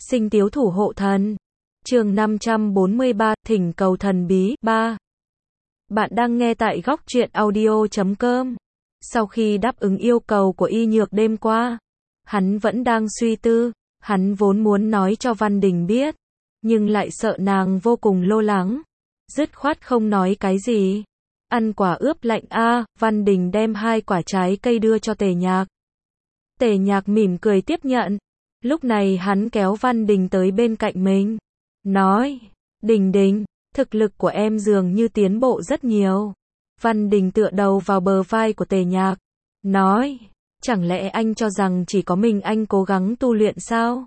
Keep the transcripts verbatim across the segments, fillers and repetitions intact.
Sinh tiếu thủ hộ thần. Chương năm trăm bốn mươi ba, thỉnh cầu thần bí, ba. Bạn đang nghe tại góc truyện audio chấm com. Sau khi đáp ứng yêu cầu của Y Nhược đêm qua, hắn vẫn đang suy tư, hắn vốn muốn nói cho Văn Đình biết, nhưng lại sợ nàng vô cùng lo lắng, dứt khoát không nói cái gì. Ăn quả ướp lạnh a, Văn Đình đem hai quả trái cây đưa cho Tề Nhạc. Tề Nhạc mỉm cười tiếp nhận. Lúc này hắn kéo Văn Đình tới bên cạnh mình, nói, Đình Đình, thực lực của em dường như tiến bộ rất nhiều. Văn Đình tựa đầu vào bờ vai của Tề Nhạc, nói, chẳng lẽ anh cho rằng chỉ có mình anh cố gắng tu luyện sao?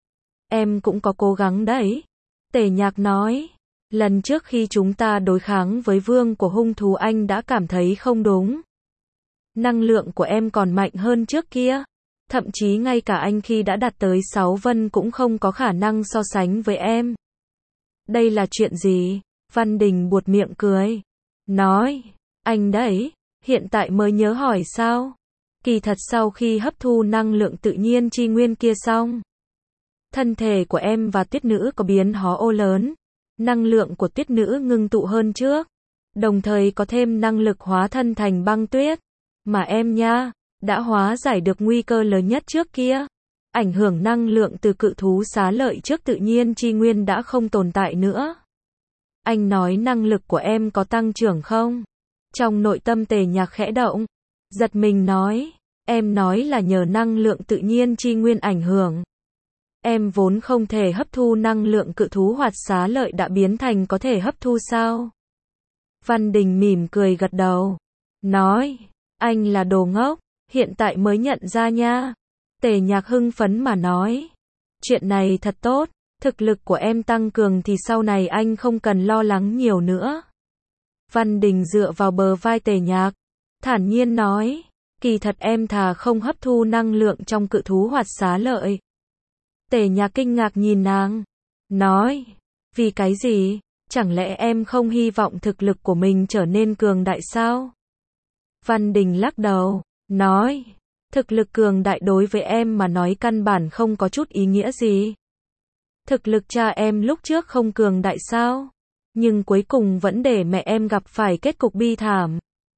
Em cũng có cố gắng đấy. Tề Nhạc nói, lần trước khi chúng ta đối kháng với vương của hung thú anh đã cảm thấy không đúng. Năng lượng của em còn mạnh hơn trước kia. Thậm chí ngay cả anh khi đã đạt tới sáu vân cũng không có khả năng so sánh với em. Đây là chuyện gì? Văn Đình buột miệng cười. Nói, anh đấy, hiện tại mới nhớ hỏi sao? Kỳ thật sau khi hấp thu năng lượng tự nhiên chi nguyên kia xong, thân thể của em và Tuyết Nữ có biến hóa ô lớn. Năng lượng của Tuyết Nữ ngưng tụ hơn trước, đồng thời có thêm năng lực hóa thân thành băng tuyết. Mà em nha, đã hóa giải được nguy cơ lớn nhất trước kia. Ảnh hưởng năng lượng từ cự thú xá lợi trước tự nhiên chi nguyên đã không tồn tại nữa. Anh nói năng lực của em có tăng trưởng không? Trong nội tâm Tề Nhạc khẽ động, giật mình nói, em nói là nhờ năng lượng tự nhiên chi nguyên ảnh hưởng. Em vốn không thể hấp thu năng lượng cự thú hoạt xá lợi đã biến thành có thể hấp thu sao? Văn Đình mỉm cười gật đầu, nói, anh là đồ ngốc. Hiện tại mới nhận ra nha. Tề Nhạc hưng phấn mà nói, chuyện này thật tốt, thực lực của em tăng cường thì sau này anh không cần lo lắng nhiều nữa. Văn Đình dựa vào bờ vai Tề Nhạc, thản nhiên nói, kỳ thật em thà không hấp thu năng lượng trong cự thú hoạt xá lợi. Tề Nhạc kinh ngạc nhìn nàng, nói, vì cái gì? Chẳng lẽ em không hy vọng thực lực của mình trở nên cường đại sao? Văn Đình lắc đầu, nói, thực lực cường đại đối với em mà nói căn bản không có chút ý nghĩa gì. Thực lực cha em lúc trước không cường đại sao? Nhưng cuối cùng vẫn để mẹ em gặp phải kết cục bi thảm.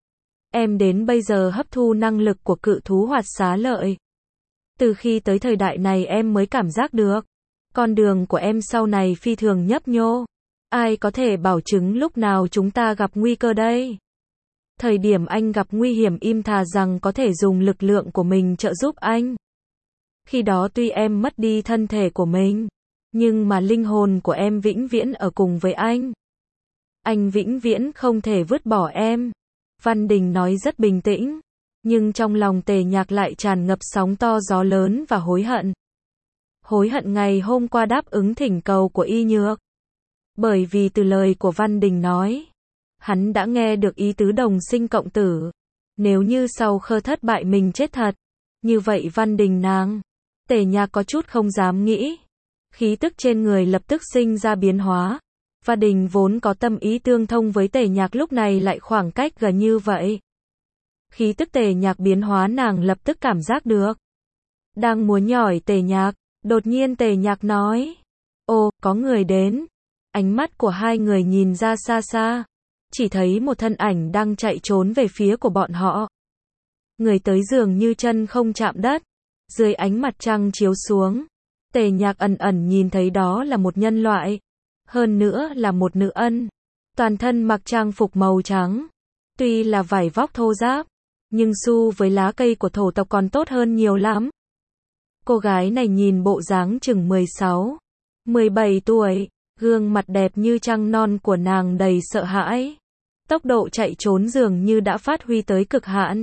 Em đến bây giờ hấp thu năng lực của cự thú hoạt xá lợi. Từ khi tới thời đại này em mới cảm giác được, con đường của em sau này phi thường nhấp nhô. Ai có thể bảo chứng lúc nào chúng ta gặp nguy cơ đây? Thời điểm anh gặp nguy hiểm im thà rằng có thể dùng lực lượng của mình trợ giúp anh. Khi đó tuy em mất đi thân thể của mình, nhưng mà linh hồn của em vĩnh viễn ở cùng với anh. Anh vĩnh viễn không thể vứt bỏ em. Văn Đình nói rất bình tĩnh, nhưng trong lòng Tề Nhạc lại tràn ngập sóng to gió lớn và hối hận. Hối hận ngày hôm qua đáp ứng thỉnh cầu của Y Nhược. Bởi vì từ lời của Văn Đình nói, hắn đã nghe được ý tứ đồng sinh cộng tử. Nếu như sau khơ thất bại mình chết thật, như vậy Văn Đình nàng, Tề Nhạc có chút không dám nghĩ. Khí tức trên người lập tức sinh ra biến hóa. Văn Đình vốn có tâm ý tương thông với Tề Nhạc lúc này lại khoảng cách gần như vậy. Khí tức Tề Nhạc biến hóa nàng lập tức cảm giác được. Đang muốn nhỏi Tề Nhạc, đột nhiên Tề Nhạc nói, ô, có người đến. Ánh mắt của hai người nhìn ra xa xa, chỉ thấy một thân ảnh đang chạy trốn về phía của bọn họ. Người tới dường như chân không chạm đất, dưới ánh mặt trăng chiếu xuống, Tề Nhạc ẩn ẩn nhìn thấy đó là một nhân loại, hơn nữa là một nữ ân, toàn thân mặc trang phục màu trắng, tuy là vải vóc thô ráp, nhưng so với lá cây của thổ tộc còn tốt hơn nhiều lắm. Cô gái này nhìn bộ dáng chừng mười sáu, mười bảy tuổi, gương mặt đẹp như trăng non của nàng đầy sợ hãi. Tốc độ chạy trốn dường như đã phát huy tới cực hạn.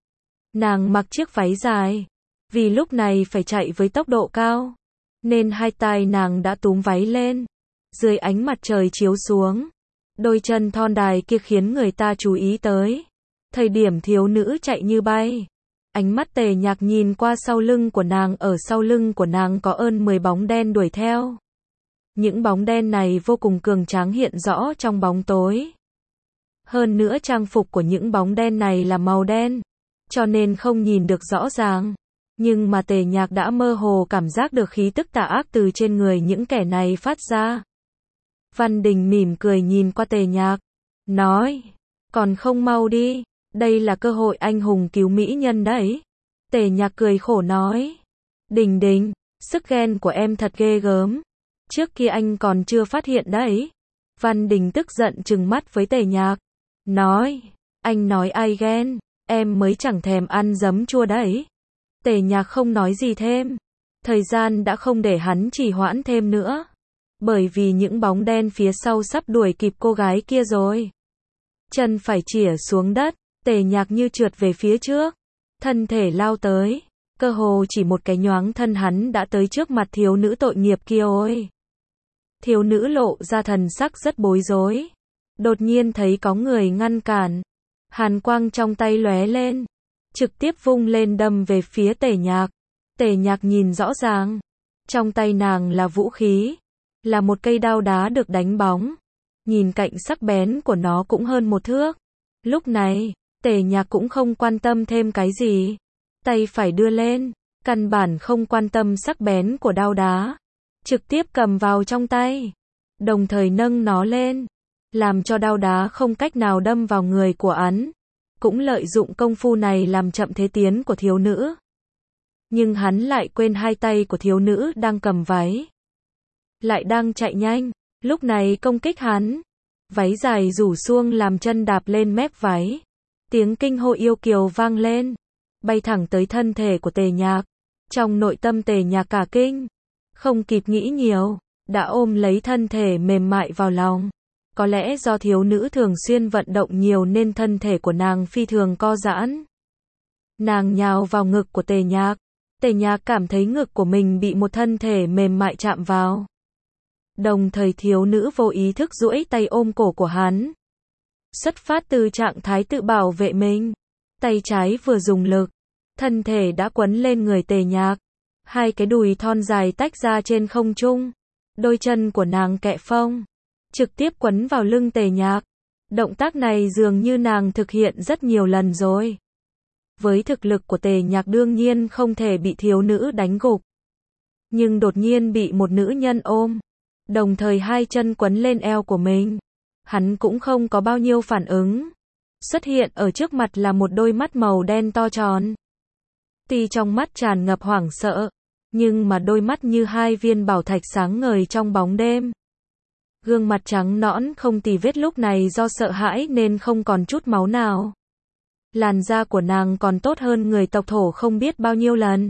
Nàng mặc chiếc váy dài, vì lúc này phải chạy với tốc độ cao, nên hai tay nàng đã túm váy lên. Dưới ánh mặt trời chiếu xuống, đôi chân thon dài kia khiến người ta chú ý tới. Thời điểm thiếu nữ chạy như bay, ánh mắt Tề Nhạc nhìn qua sau lưng của nàng, ở sau lưng của nàng có ơn mười bóng đen đuổi theo. Những bóng đen này vô cùng cường tráng hiện rõ trong bóng tối. Hơn nữa trang phục của những bóng đen này là màu đen, cho nên không nhìn được rõ ràng. Nhưng mà Tề Nhạc đã mơ hồ cảm giác được khí tức tà ác từ trên người những kẻ này phát ra. Văn Đình mỉm cười nhìn qua Tề Nhạc, nói, còn không mau đi, đây là cơ hội anh hùng cứu mỹ nhân đấy. Tề Nhạc cười khổ nói, Đình Đình, sức ghen của em thật ghê gớm, trước kia anh còn chưa phát hiện đấy. Văn Đình tức giận trừng mắt với Tề Nhạc, nói, anh nói ai ghen, em mới chẳng thèm ăn giấm chua đấy. Tề Nhạc không nói gì thêm, thời gian đã không để hắn trì hoãn thêm nữa, bởi vì những bóng đen phía sau sắp đuổi kịp cô gái kia rồi. Chân phải chĩa xuống đất, Tề Nhạc như trượt về phía trước, thân thể lao tới, cơ hồ chỉ một cái nhoáng thân hắn đã tới trước mặt thiếu nữ tội nghiệp kia ôi. Thiếu nữ lộ ra thần sắc rất bối rối, đột nhiên thấy có người ngăn cản, hàn quang trong tay lóe lên, trực tiếp vung lên đâm về phía Tề Nhạc. Tề Nhạc nhìn rõ ràng, trong tay nàng là vũ khí, là một cây đao đá được đánh bóng, nhìn cạnh sắc bén của nó cũng hơn một thước. Lúc này, Tề Nhạc cũng không quan tâm thêm cái gì, tay phải đưa lên, căn bản không quan tâm sắc bén của đao đá, trực tiếp cầm vào trong tay, đồng thời nâng nó lên, làm cho đao đá không cách nào đâm vào người của hắn, cũng lợi dụng công phu này làm chậm thế tiến của thiếu nữ. Nhưng hắn lại quên hai tay của thiếu nữ đang cầm váy, lại đang chạy nhanh, lúc này công kích hắn. Váy dài rủ xuông làm chân đạp lên mép váy, tiếng kinh hô yêu kiều vang lên, bay thẳng tới thân thể của Tề Nhạc. Trong nội tâm Tề Nhạc cả kinh, không kịp nghĩ nhiều, đã ôm lấy thân thể mềm mại vào lòng. Có lẽ do thiếu nữ thường xuyên vận động nhiều nên thân thể của nàng phi thường co giãn. Nàng nhào vào ngực của Tề Nhạc, Tề Nhạc cảm thấy ngực của mình bị một thân thể mềm mại chạm vào. Đồng thời thiếu nữ vô ý thức duỗi tay ôm cổ của hắn. Xuất phát từ trạng thái tự bảo vệ mình, tay trái vừa dùng lực, thân thể đã quấn lên người Tề Nhạc. Hai cái đùi thon dài tách ra trên không trung, đôi chân của nàng kẹ phông, trực tiếp quấn vào lưng Tề Nhạc. Động tác này dường như nàng thực hiện rất nhiều lần rồi. Với thực lực của Tề Nhạc đương nhiên không thể bị thiếu nữ đánh gục. Nhưng đột nhiên bị một nữ nhân ôm, đồng thời hai chân quấn lên eo của mình, hắn cũng không có bao nhiêu phản ứng. Xuất hiện ở trước mặt là một đôi mắt màu đen to tròn. Tuy trong mắt tràn ngập hoảng sợ, nhưng mà đôi mắt như hai viên bảo thạch sáng ngời trong bóng đêm. Gương mặt trắng nõn không tì vết lúc này do sợ hãi nên không còn chút máu nào. Làn da của nàng còn tốt hơn người tộc thổ không biết bao nhiêu lần.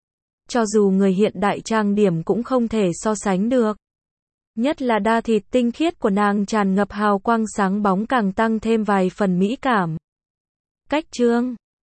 Cho dù người hiện đại trang điểm cũng không thể so sánh được. Nhất là da thịt tinh khiết của nàng tràn ngập hào quang sáng bóng càng tăng thêm vài phần mỹ cảm. Cách chương